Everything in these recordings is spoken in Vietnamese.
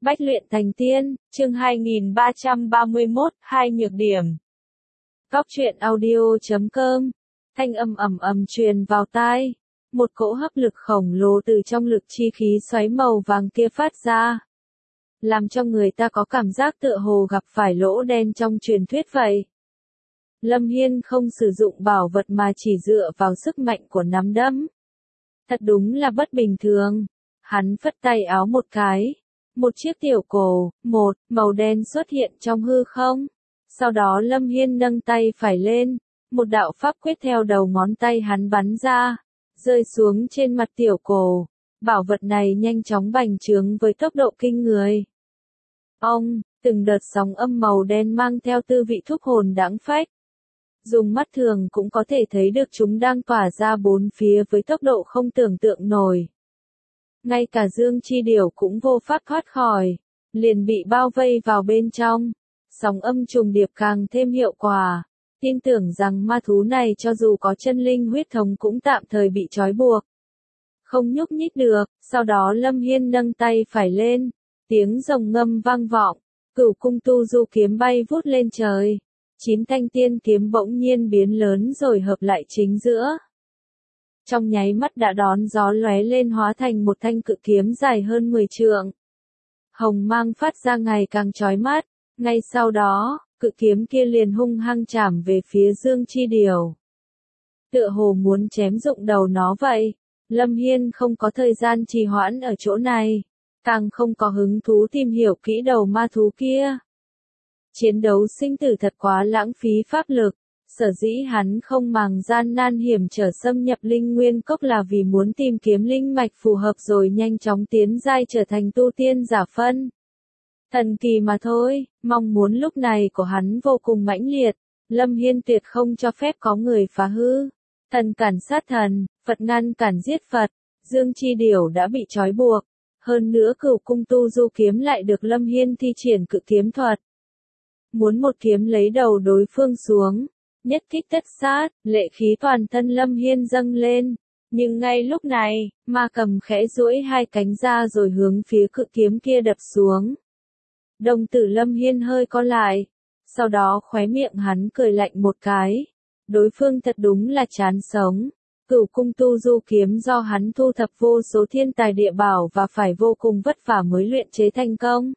Bách luyện thành tiên, chương 2331, hai nhược điểm. Góc truyện audio.com. Thanh âm ầm ầm truyền vào tai. Một cỗ hấp lực khổng lồ từ trong lực chi khí xoáy màu vàng kia phát ra. Làm cho người ta có cảm giác tựa hồ gặp phải lỗ đen trong truyền thuyết vậy. Lâm Hiên không sử dụng bảo vật mà chỉ dựa vào sức mạnh của nắm đấm. Thật đúng là bất bình thường. Hắn phất tay áo một cái. Một chiếc tiểu cổ, màu đen xuất hiện trong hư không. Sau đó Lâm Hiên nâng tay phải lên. Một đạo pháp quyết theo đầu ngón tay hắn bắn ra. Rơi xuống trên mặt tiểu cổ. Bảo vật này nhanh chóng bành trướng với tốc độ kinh người. Từng đợt sóng âm màu đen mang theo tư vị thuốc hồn đãng phách. Dùng mắt thường cũng có thể thấy được chúng đang tỏa ra bốn phía với tốc độ không tưởng tượng nổi. Ngay cả Dương Chi Điểu cũng vô pháp thoát khỏi, liền bị bao vây vào bên trong. Sóng âm trùng điệp càng thêm hiệu quả. Tin tưởng rằng ma thú này cho dù có chân linh huyết thống cũng tạm thời bị trói buộc. Không nhúc nhích được, sau đó Lâm Hiên nâng tay phải lên. Tiếng rồng ngâm vang vọng, Cửu Cung Tu Du kiếm bay vút lên trời. 9 thanh tiên kiếm bỗng nhiên biến lớn rồi hợp lại chính giữa. Trong nháy mắt đã đón gió lóe lên hóa thành một thanh cự kiếm dài hơn 10 trượng. Hồng mang phát ra ngày càng chói mắt, ngay sau đó, cự kiếm kia liền hung hăng chạm về phía Dương Chi Điểu. Tựa hồ muốn chém rụng đầu nó vậy. Lâm Hiên không có thời gian trì hoãn ở chỗ này, càng không có hứng thú tìm hiểu kỹ đầu ma thú kia. Chiến đấu sinh tử thật quá lãng phí pháp lực, sở dĩ hắn không màng gian nan hiểm trở xâm nhập linh nguyên cốc là vì muốn tìm kiếm linh mạch phù hợp rồi nhanh chóng tiến giai trở thành tu tiên giả phân. Thần kỳ mà thôi, mong muốn lúc này của hắn vô cùng mãnh liệt, Lâm Hiên tuyệt không cho phép có người phá hư. Thần cản sát thần, Phật ngăn cản giết Phật, Dương Chi Điểu đã bị trói buộc, hơn nữa Cửu Cung Tu Du kiếm lại được Lâm Hiên thi triển cự kiếm thuật. Muốn một kiếm lấy đầu đối phương xuống, nhất kích tất sát, lệ khí toàn thân Lâm Hiên dâng lên. Nhưng ngay lúc này, ma cầm khẽ duỗi hai cánh ra rồi hướng phía cự kiếm kia đập xuống. Đồng tử Lâm Hiên hơi co lại, sau đó khóe miệng hắn cười lạnh một cái. Đối phương thật đúng là chán sống. Cửu Cung Tu Du kiếm do hắn thu thập vô số thiên tài địa bảo và phải vô cùng vất vả mới luyện chế thành công.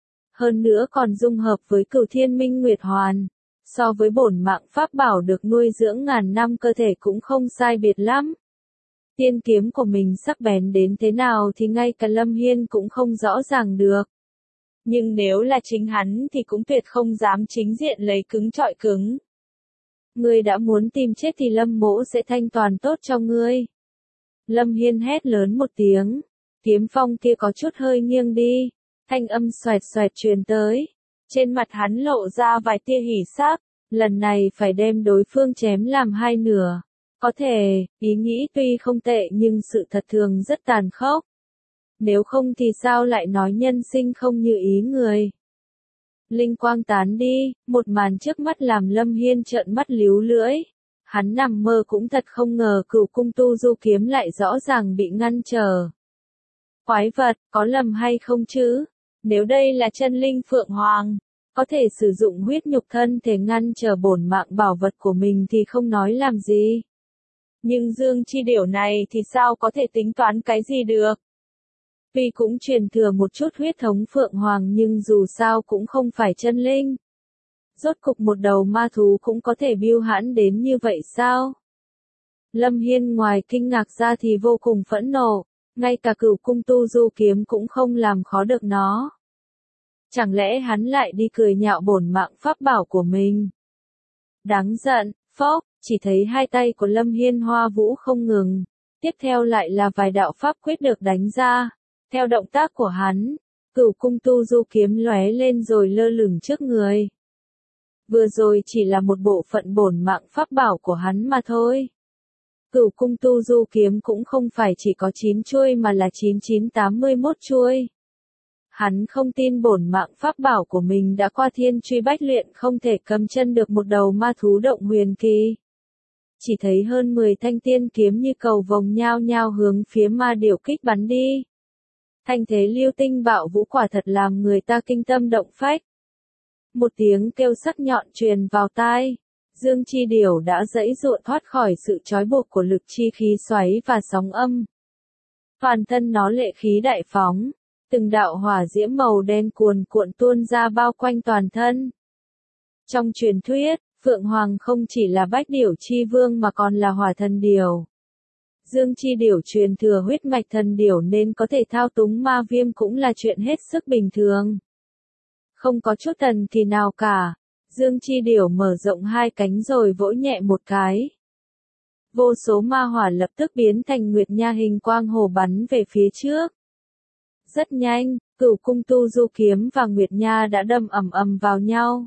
Hơn nữa còn dung hợp với Cửu Thiên Minh Nguyệt Hoàn. So với bổn mạng pháp bảo được nuôi dưỡng ngàn năm cơ thể cũng không sai biệt lắm. Tiên kiếm của mình sắc bén đến thế nào thì ngay cả Lâm Hiên cũng không rõ ràng được. Nhưng nếu là chính hắn thì cũng tuyệt không dám chính diện lấy cứng trọi cứng. Ngươi đã muốn tìm chết thì Lâm mỗ sẽ thanh toàn tốt cho ngươi. Lâm Hiên hét lớn một tiếng. Kiếm phong kia có chút hơi nghiêng đi. Thanh âm xoẹt xoẹt truyền tới. Trên mặt hắn lộ ra vài tia hỉ sắc. Lần này phải đem đối phương chém làm hai nửa. Có thể, ý nghĩ tuy không tệ nhưng sự thật thường rất tàn khốc. Nếu không thì sao lại nói nhân sinh không như ý người. Linh quang tán đi, một màn trước mắt làm Lâm Hiên trợn mắt líu lưỡi. Hắn nằm mơ cũng thật không ngờ Cửu Cung Tu Du kiếm lại rõ ràng bị ngăn trở. Quái vật, có lầm hay không chứ? Nếu đây là chân linh Phượng Hoàng, có thể sử dụng huyết nhục thân thể ngăn trở bổn mạng bảo vật của mình thì không nói làm gì. Nhưng Dương Chi Điểu này thì sao có thể tính toán cái gì được? Tuy cũng truyền thừa một chút huyết thống Phượng Hoàng nhưng dù sao cũng không phải chân linh. Rốt cục một đầu ma thú cũng có thể biêu hãn đến như vậy sao? Lâm Hiên ngoài kinh ngạc ra thì vô cùng phẫn nộ, ngay cả Cửu Cung Tu Du kiếm cũng không làm khó được nó. Chẳng lẽ hắn lại đi cười nhạo bổn mạng pháp bảo của mình? Đáng giận, phốc, chỉ thấy hai tay của Lâm Hiên hoa vũ không ngừng, tiếp theo lại là vài đạo pháp quyết được đánh ra. Theo động tác của hắn, Cửu Cung Tu Du kiếm lóe lên rồi lơ lửng trước người. Vừa rồi chỉ là một bộ phận bổn mạng pháp bảo của hắn mà thôi. Cửu Cung Tu Du kiếm cũng không phải chỉ có 9 chuôi mà là 9981 chuôi. Hắn không tin bổn mạng pháp bảo của mình đã qua thiên truy bách luyện không thể cầm chân được một đầu ma thú động huyền kỳ. Chỉ thấy hơn 10 thanh tiên kiếm như cầu vồng nhao nhao hướng phía ma điểu kích bắn đi. Thanh thế lưu tinh bạo vũ quả thật làm người ta kinh tâm động phách. Một tiếng kêu sắc nhọn truyền vào tai. Dương Chi Điểu đã giãy giụa thoát khỏi sự trói buộc của lực chi khí xoáy và sóng âm. Toàn thân nó lệ khí đại phóng, từng đạo hỏa diễm màu đen cuồn cuộn tuôn ra bao quanh toàn thân. Trong truyền thuyết, Phượng Hoàng không chỉ là bách điểu chi vương mà còn là hỏa thần điểu. Dương Chi Điểu truyền thừa huyết mạch thần điểu nên có thể thao túng ma viêm cũng là chuyện hết sức bình thường. Không có chút thần kỳ nào cả. Dương Chi Điểu mở rộng hai cánh rồi vỗ nhẹ một cái. Vô số ma hỏa lập tức biến thành nguyệt nha hình quang hồ bắn về phía trước. Rất nhanh, Cửu Cung Tu Du kiếm và nguyệt nha đã đâm ầm ầm vào nhau.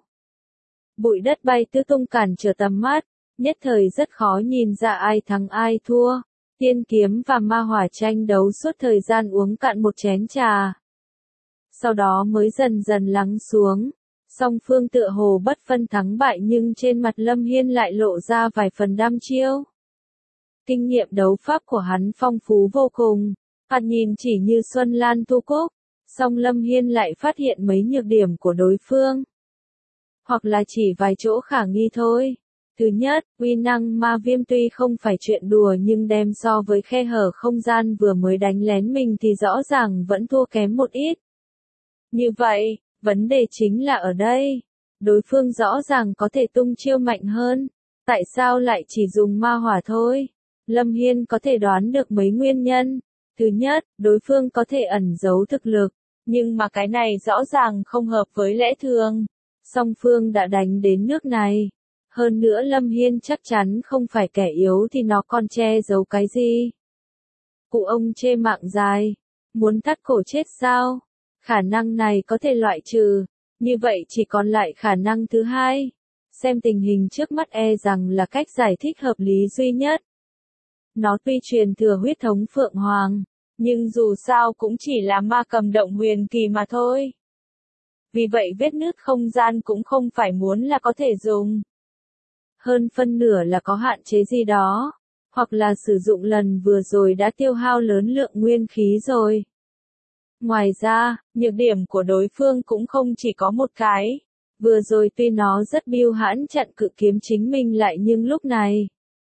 Bụi đất bay tứ tung cản trở tầm mắt, nhất thời rất khó nhìn ra ai thắng ai thua. Tiên kiếm và ma hỏa tranh đấu suốt thời gian uống cạn một chén trà. Sau đó mới dần dần lắng xuống. Song phương tựa hồ bất phân thắng bại nhưng trên mặt Lâm Hiên lại lộ ra vài phần đăm chiêu. Kinh nghiệm đấu pháp của hắn phong phú vô cùng, thoạt nhìn chỉ như Xuân Lan Tu Cúc, song Lâm Hiên lại phát hiện mấy nhược điểm của đối phương. Hoặc là chỉ vài chỗ khả nghi thôi. Thứ nhất, uy năng ma viêm tuy không phải chuyện đùa nhưng đem so với khe hở không gian vừa mới đánh lén mình thì rõ ràng vẫn thua kém một ít. Như vậy, vấn đề chính là ở đây. Đối phương rõ ràng có thể tung chiêu mạnh hơn. Tại sao lại chỉ dùng ma hỏa thôi? Lâm Hiên có thể đoán được mấy nguyên nhân. Thứ nhất, đối phương có thể ẩn giấu thực lực. Nhưng mà cái này rõ ràng không hợp với lẽ thường. Song phương đã đánh đến nước này. Hơn nữa Lâm Hiên chắc chắn không phải kẻ yếu thì nó còn che giấu cái gì. Cụ ông chê mạng dài. Muốn thắt cổ chết sao? Khả năng này có thể loại trừ. Như vậy chỉ còn lại khả năng thứ hai. Xem tình hình trước mắt rằng là cách giải thích hợp lý duy nhất. Nó tuy truyền thừa huyết thống Phượng Hoàng, nhưng dù sao cũng chỉ là ma cầm động huyền kỳ mà thôi. Vì vậy vết nứt không gian cũng không phải muốn là có thể dùng. Hơn phân nửa là có hạn chế gì đó, hoặc là sử dụng lần vừa rồi đã tiêu hao lớn lượng nguyên khí rồi. Ngoài ra, nhược điểm của đối phương cũng không chỉ có một cái. Vừa rồi tuy nó rất biêu hãn chặn cự kiếm chính mình lại nhưng lúc này.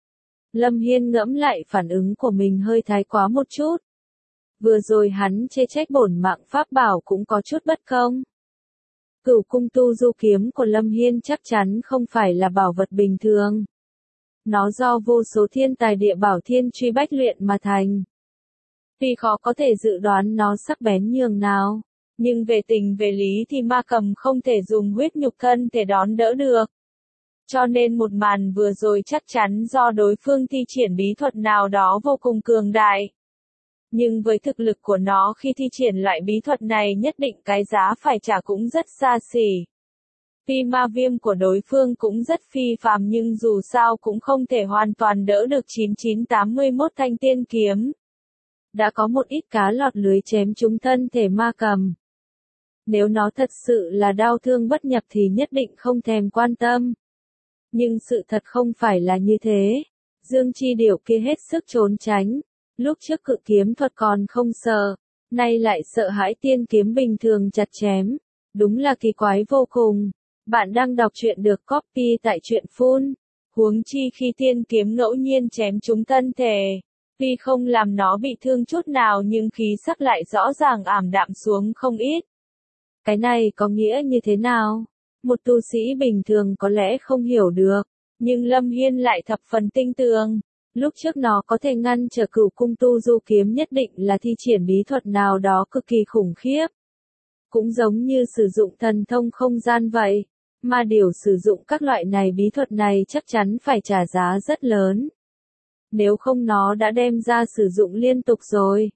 Lâm Hiên ngẫm lại phản ứng của mình hơi thái quá một chút. Vừa rồi hắn chê trách bổn mạng pháp bảo cũng có chút bất công. Cửu Cung Tu Du kiếm của Lâm Hiên chắc chắn không phải là bảo vật bình thường. Nó do vô số thiên tài địa bảo thiên truy bách luyện mà thành. Tuy khó có thể dự đoán nó sắc bén nhường nào, nhưng về tình về lý thì ma cầm không thể dùng huyết nhục thân thể đón đỡ được. Cho nên một màn vừa rồi chắc chắn do đối phương thi triển bí thuật nào đó vô cùng cường đại. Nhưng với thực lực của nó khi thi triển loại bí thuật này nhất định cái giá phải trả cũng rất xa xỉ. Tuy ma viêm của đối phương cũng rất phi phàm nhưng dù sao cũng không thể hoàn toàn đỡ được 9981 thanh tiên kiếm. Đã có một ít cá lọt lưới chém trúng thân thể ma cầm. Nếu nó thật sự là đau thương bất nhập thì nhất định không thèm quan tâm. Nhưng sự thật không phải là như thế. Dương Chi Điểu kia hết sức trốn tránh. Lúc trước cự kiếm thuật còn không sợ, nay lại sợ hãi tiên kiếm bình thường chặt chém. Đúng là kỳ quái vô cùng. Bạn đang đọc truyện được copy tại truyện phun. Huống chi khi tiên kiếm ngẫu nhiên chém trúng thân thể. Tuy không làm nó bị thương chút nào nhưng khí sắc lại rõ ràng ảm đạm xuống không ít. Cái này có nghĩa như thế nào? Một tu sĩ bình thường có lẽ không hiểu được, nhưng Lâm Hiên lại thập phần tinh tường. Lúc trước nó có thể ngăn trở Cửu Cung Tu Du kiếm nhất định là thi triển bí thuật nào đó cực kỳ khủng khiếp. Cũng giống như sử dụng thần thông không gian vậy, mà điều sử dụng các loại này bí thuật này chắc chắn phải trả giá rất lớn. Nếu không nó đã đem ra sử dụng liên tục rồi.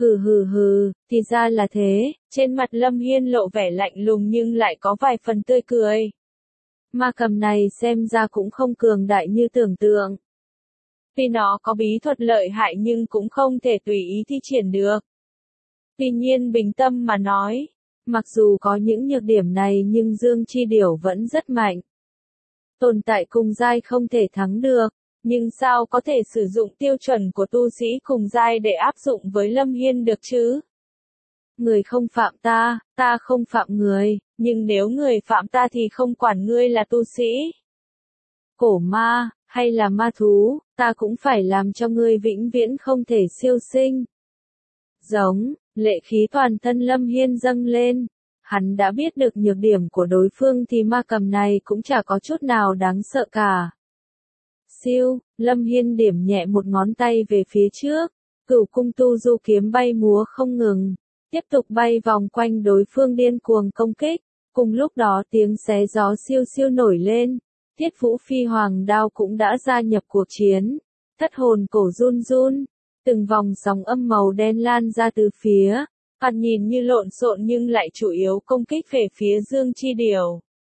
Hừ, thì ra là thế, trên mặt Lâm Hiên lộ vẻ lạnh lùng nhưng lại có vài phần tươi cười. Ma cầm này xem ra cũng không cường đại như tưởng tượng. Tuy nó có bí thuật lợi hại nhưng cũng không thể tùy ý thi triển được. Tuy nhiên bình tâm mà nói, mặc dù có những nhược điểm này nhưng Dương Chi Điểu vẫn rất mạnh. Tồn tại cùng giai không thể thắng được. Nhưng sao có thể sử dụng tiêu chuẩn của tu sĩ cùng giai để áp dụng với Lâm Hiên được chứ? Người không phạm ta, ta không phạm người, nhưng nếu người phạm ta thì không quản ngươi là tu sĩ, cổ ma, hay là ma thú, ta cũng phải làm cho ngươi vĩnh viễn không thể siêu sinh. Giống, lệ khí toàn thân Lâm Hiên dâng lên. Hắn đã biết được nhược điểm của đối phương thì ma cầm này cũng chả có chút nào đáng sợ cả. Siêu, Lâm Hiên điểm nhẹ một ngón tay về phía trước, Cửu cung tu du kiếm bay múa không ngừng, tiếp tục bay vòng quanh đối phương điên cuồng công kích. Cùng lúc đó tiếng xé gió siêu siêu nổi lên, Tiết Vũ Phi Hoàng đao cũng đã gia nhập cuộc chiến. Thất hồn cổ run run, từng vòng sóng âm màu đen lan ra từ phía, thoạt nhìn như lộn xộn nhưng lại chủ yếu công kích về phía Dương Chi Điểu.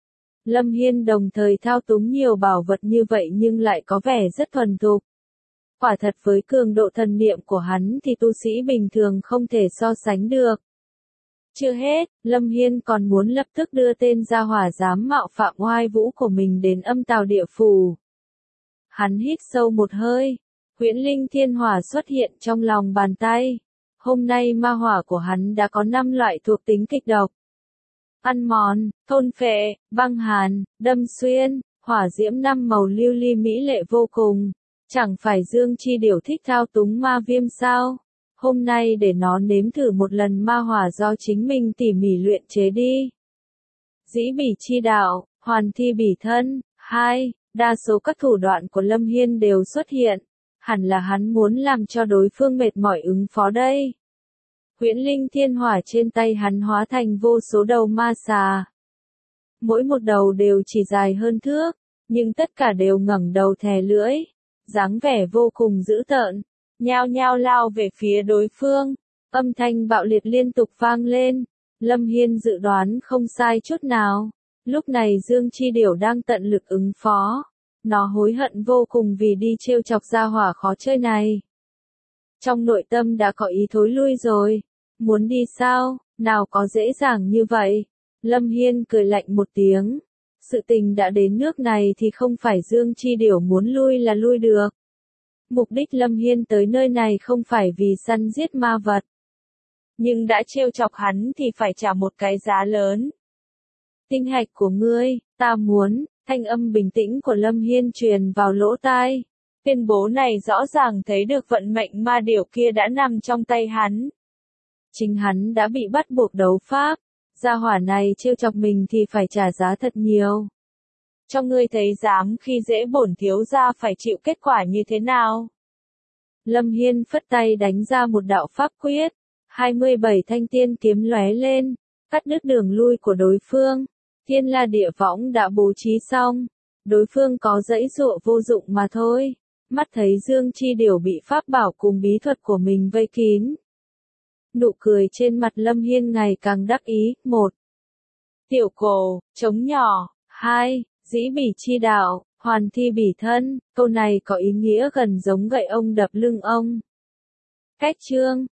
Lâm Hiên đồng thời thao túng nhiều bảo vật như vậy nhưng lại có vẻ rất thuần thục. Quả thật với cường độ thần niệm của hắn thì tu sĩ bình thường không thể so sánh được. Chưa hết, Lâm Hiên còn muốn lập tức đưa tên gia hỏa dám mạo phạm oai vũ của mình đến âm tào địa phủ. Hắn hít sâu một hơi, huyễn linh thiên hỏa xuất hiện trong lòng bàn tay. Hôm nay ma hỏa của hắn đã có 5 loại thuộc tính kịch độc. Ăn mòn, thôn phệ, băng hàn, đâm xuyên, hỏa diễm 5 màu lưu ly mỹ lệ vô cùng. Chẳng phải Dương Chi Điểu thích thao túng ma viêm sao? Hôm nay để nó nếm thử một lần ma hỏa do chính mình tỉ mỉ luyện chế đi. Dĩ bỉ chi đạo, hoàn thi bỉ thân. 2. Đa số các thủ đoạn của Lâm Hiên đều xuất hiện. Hẳn là hắn muốn làm cho đối phương mệt mỏi ứng phó đây. Huyễn linh thiên hỏa trên tay hắn hóa thành vô số đầu ma xà. Mỗi một đầu đều chỉ dài hơn thước, nhưng tất cả đều ngẩng đầu thè lưỡi, dáng vẻ vô cùng dữ tợn, nhao nhao lao về phía đối phương. Âm thanh bạo liệt liên tục vang lên. Lâm Hiên dự đoán không sai chút nào. Lúc này Dương Chi Điểu đang tận lực ứng phó. Nó hối hận vô cùng vì đi trêu chọc gia hỏa khó chơi này. Trong nội tâm đã có ý thối lui rồi. Muốn đi sao, nào có dễ dàng như vậy. Lâm Hiên cười lạnh một tiếng. Sự tình đã đến nước này thì không phải Dương Chi Điểu muốn lui là lui được. Mục đích Lâm Hiên tới nơi này không phải vì săn giết ma vật. Nhưng đã trêu chọc hắn thì phải trả một cái giá lớn. Tinh hạch của ngươi, ta muốn. Thanh âm bình tĩnh của Lâm Hiên truyền vào lỗ tai. Tuyên bố này rõ ràng thấy được vận mệnh ma điểu kia đã nằm trong tay hắn. Chính hắn đã bị bắt buộc đấu pháp. Gia hỏa này trêu chọc mình thì phải trả giá thật nhiều. Cho ngươi thấy dám khi dễ bổn thiếu gia phải chịu kết quả như thế nào. Lâm Hiên phất tay đánh ra một đạo pháp quyết. 27 thanh tiên kiếm lóe lên, cắt đứt đường lui của đối phương. Thiên La Địa Võng đã bố trí xong. Đối phương có dãy dụa vô dụng mà thôi. Mắt thấy Dương Chi Điểu bị pháp bảo cùng bí thuật của mình vây kín. Nụ cười trên mặt Lâm Hiên ngày càng đắc ý. 1. Tiểu cổ, trống nhỏ. 2. Dĩ bỉ chi đạo, hoàn thi bỉ thân. Câu này có ý nghĩa gần giống gậy ông đập lưng ông. Cách chương